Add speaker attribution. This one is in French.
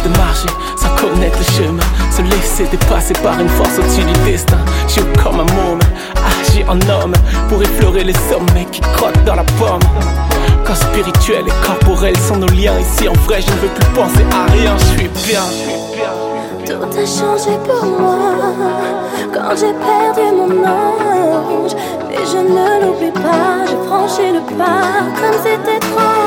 Speaker 1: de marcher sans connaître le chemin, se laisser dépasser par une force au-dessus du destin. Joue comme un môme, agis en homme pour effleurer les sommets qui crottent dans la pomme. Quand spirituel et corporel sont nos liens, ici en vrai je ne veux plus penser à rien, je suis bien.
Speaker 2: Tout a changé pour moi quand j'ai perdu mon ange. Et je ne l'oublie pas, j'ai franchi le pas comme c'était trop.